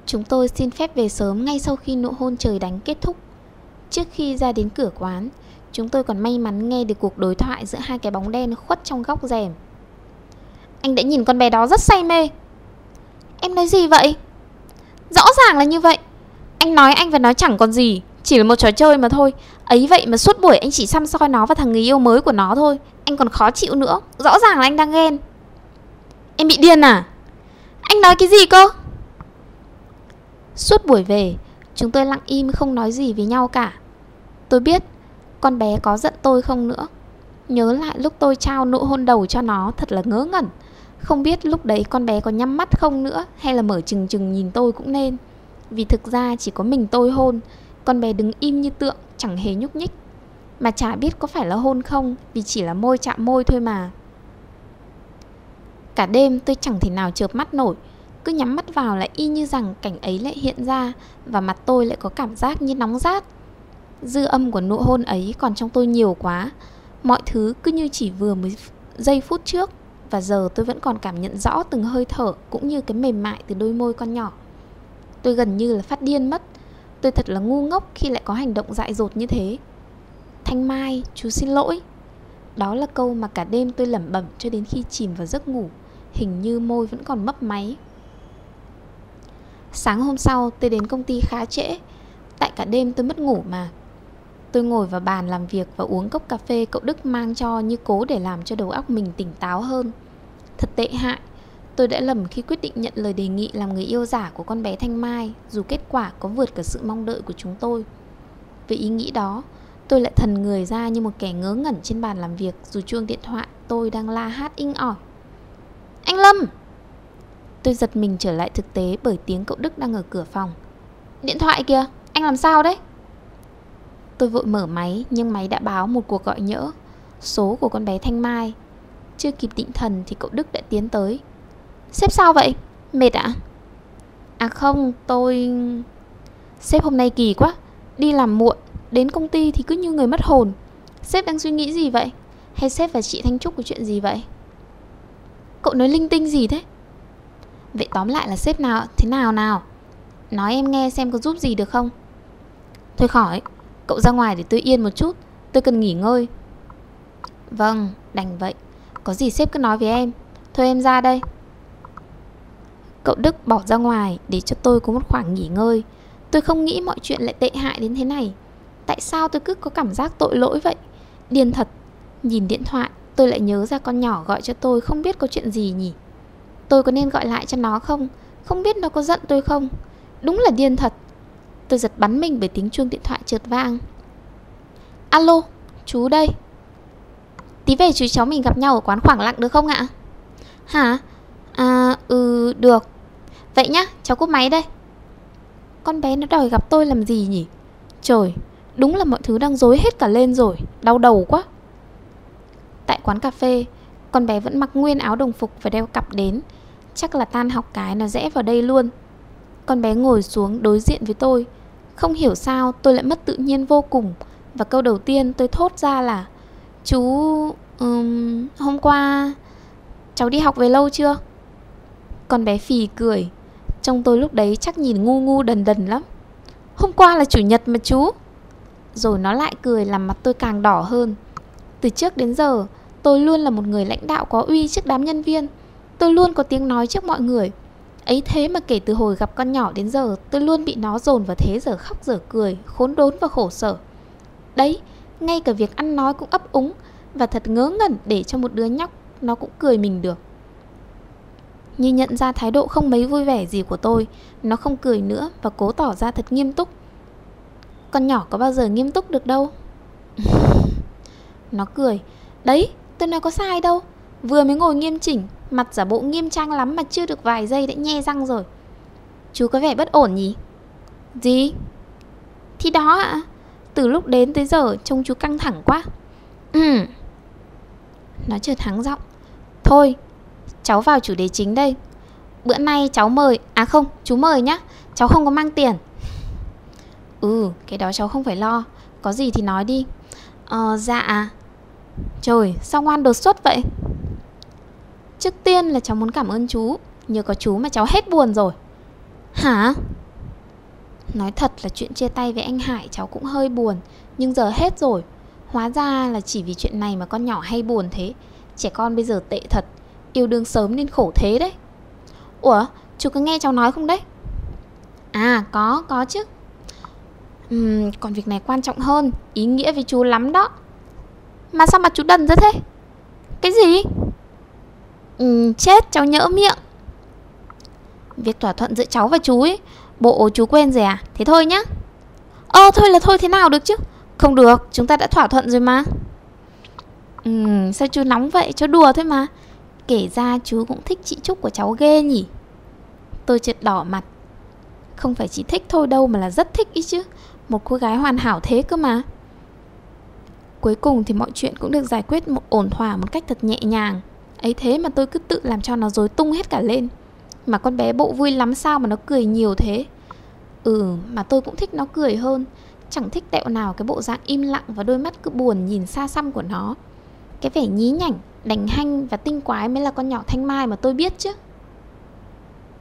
Chúng tôi xin phép về sớm ngay sau khi nụ hôn trời đánh kết thúc. Trước khi ra đến cửa quán, chúng tôi còn may mắn nghe được cuộc đối thoại giữa hai cái bóng đen khuất trong góc rèm. Anh đã nhìn con bé đó rất say mê. Em nói gì vậy? Rõ ràng là như vậy. Anh nói anh và nó chẳng còn gì, chỉ là một trò chơi mà thôi. Ấy vậy mà suốt buổi anh chỉ săm soi nó và thằng người yêu mới của nó thôi. Anh còn khó chịu nữa. Rõ ràng là anh đang ghen. Em bị điên à? Anh nói cái gì cơ? Suốt buổi về, chúng tôi lặng im không nói gì với nhau cả. Tôi biết con bé có giận tôi không nữa. Nhớ lại lúc tôi trao nụ hôn đầu cho nó, thật là ngớ ngẩn. Không biết lúc đấy con bé có nhắm mắt không nữa, hay là mở trừng trừng nhìn tôi cũng nên. Vì thực ra chỉ có mình tôi hôn. Con bé đứng im như tượng, chẳng hề nhúc nhích. Mà chả biết có phải là hôn không, vì chỉ là môi chạm môi thôi mà. Cả đêm tôi chẳng thể nào chợp mắt nổi. Cứ nhắm mắt vào là y như rằng cảnh ấy lại hiện ra, và mặt tôi lại có cảm giác như nóng rát. Dư âm của nụ hôn ấy còn trong tôi nhiều quá. Mọi thứ cứ như chỉ vừa mới giây phút trước. Và giờ tôi vẫn còn cảm nhận rõ từng hơi thở, cũng như cái mềm mại từ đôi môi con nhỏ. Tôi gần như là phát điên mất. Tôi thật là ngu ngốc khi lại có hành động dại dột như thế. Thanh Mai, chú xin lỗi. Đó là câu mà cả đêm tôi lẩm bẩm cho đến khi chìm vào giấc ngủ. Hình như môi vẫn còn mấp máy. Sáng hôm sau tôi đến công ty khá trễ. Tại cả đêm tôi mất ngủ mà. Tôi ngồi vào bàn làm việc và uống cốc cà phê cậu Đức mang cho, như cố để làm cho đầu óc mình tỉnh táo hơn. Thật tệ hại. Tôi đã lầm khi quyết định nhận lời đề nghị làm người yêu giả của con bé Thanh Mai, dù kết quả có vượt cả sự mong đợi của chúng tôi. Với ý nghĩ đó, tôi lại thần người ra như một kẻ ngớ ngẩn trên bàn làm việc, dù chuông điện thoại tôi đang la hét inh ỏi. Anh Lâm! Tôi giật mình trở lại thực tế bởi tiếng cậu Đức đang ở cửa phòng. Điện thoại kìa, anh làm sao đấy? Tôi vội mở máy, nhưng máy đã báo một cuộc gọi nhỡ, số của con bé Thanh Mai. Chưa kịp định thần thì cậu Đức đã tiến tới. Sếp sao vậy? Mệt ạ? À không, tôi... Sếp hôm nay kỳ quá. Đi làm muộn, đến công ty thì cứ như người mất hồn. Sếp đang suy nghĩ gì vậy? Hay sếp và chị Thanh Trúc có chuyện gì vậy? Cậu nói linh tinh gì thế? Vậy tóm lại là sếp nào thế nào nào? Nói em nghe xem có giúp gì được không? Thôi khỏi, cậu ra ngoài để tôi yên một chút. Tôi cần nghỉ ngơi. Vâng, đành vậy. Có gì sếp cứ nói với em. Thôi em ra đây. Cậu Đức bỏ ra ngoài để cho tôi có một khoảng nghỉ ngơi. Tôi không nghĩ mọi chuyện lại tệ hại đến thế này. Tại sao tôi cứ có cảm giác tội lỗi vậy? Điên thật. Nhìn điện thoại, tôi lại nhớ ra con nhỏ gọi cho tôi không biết có chuyện gì nhỉ. Tôi có nên gọi lại cho nó không? Không biết nó có giận tôi không? Đúng là điên thật. Tôi giật bắn mình bởi tiếng chuông điện thoại chợt vang. Alo, chú đây. Tí về chú cháu mình gặp nhau ở quán Khoảng Lặng được không ạ? Hả? Được. Vậy nhá, cháu cúp máy đây. Con bé nó đòi gặp tôi làm gì nhỉ? Trời, đúng là mọi thứ đang rối hết cả lên rồi. Đau đầu quá. Tại quán cà phê, con bé vẫn mặc nguyên áo đồng phục và đeo cặp đến. Chắc là tan học cái nó rẽ vào đây luôn. Con bé ngồi xuống đối diện với tôi. Không hiểu sao tôi lại mất tự nhiên vô cùng. Và câu đầu tiên tôi thốt ra là: Chú... hôm qua cháu đi học về lâu chưa? Con bé phì cười. Trông tôi lúc đấy chắc nhìn ngu ngu đần đần lắm. Hôm qua là chủ nhật mà chú. Rồi nó lại cười làm mặt tôi càng đỏ hơn. Từ trước đến giờ tôi luôn là một người lãnh đạo có uy trước đám nhân viên. Tôi luôn có tiếng nói trước mọi người. Ấy thế mà kể từ hồi gặp con nhỏ đến giờ, tôi luôn bị nó dồn vào thế giờ khóc giờ cười, khốn đốn và khổ sở. Đấy, ngay cả việc ăn nói cũng ấp úng. Và thật ngớ ngẩn để cho một đứa nhóc nó cũng cười mình được. Như nhận ra thái độ không mấy vui vẻ gì của tôi, nó không cười nữa và cố tỏ ra thật nghiêm túc. Con nhỏ có bao giờ nghiêm túc được đâu. Nó cười. Đấy, tôi nói có sai đâu. Vừa mới ngồi nghiêm chỉnh, mặt giả bộ nghiêm trang lắm mà chưa được vài giây đã nhe răng rồi. Chú có vẻ bất ổn nhỉ? Gì? Thì đó ạ. Từ lúc đến tới giờ trông chú căng thẳng quá. Nó chợt hắng giọng. Thôi, cháu vào chủ đề chính đây. Bữa nay cháu mời. À không, chú mời nhá. Cháu không có mang tiền. Cái đó cháu không phải lo. Có gì thì nói đi. Dạ. Trời, sao ngoan đột xuất vậy? Trước tiên là cháu muốn cảm ơn chú. Nhờ có chú mà cháu hết buồn rồi. Hả? Nói thật là chuyện chia tay với anh Hải cháu cũng hơi buồn, nhưng giờ hết rồi. Hóa ra là chỉ vì chuyện này mà con nhỏ hay buồn thế. Trẻ con bây giờ tệ thật, yêu đương sớm nên khổ thế đấy. Ủa, chú có nghe cháu nói không đấy? À, có chứ. Còn việc này quan trọng hơn, ý nghĩa với chú lắm đó. Mà sao mà chú đần ra thế? Cái gì? Chết, cháu nhỡ miệng. Việc thỏa thuận giữa cháu và chú ấy, bộ chú quên rồi à? Thế thôi nhá. Thôi là thôi, thế nào được chứ? Không được, chúng ta đã thỏa thuận rồi mà. Sao chú nóng vậy, cháu đùa thôi mà. Kể ra chú cũng thích chị Trúc của cháu ghê nhỉ. Tôi chợt đỏ mặt. Không phải chỉ thích thôi đâu mà là rất thích ý chứ. Một cô gái hoàn hảo thế cơ mà. Cuối cùng thì mọi chuyện cũng được giải quyết ổn thỏa một cách thật nhẹ nhàng. Ấy thế mà tôi cứ tự làm cho nó rối tung hết cả lên. Mà con bé bộ vui lắm sao mà nó cười nhiều thế. Mà tôi cũng thích nó cười hơn. Chẳng thích tẹo nào cái bộ dạng im lặng và đôi mắt cứ buồn nhìn xa xăm của nó. Cái vẻ nhí nhảnh, đành hanh và tinh quái mới là con nhỏ Thanh Mai mà tôi biết chứ.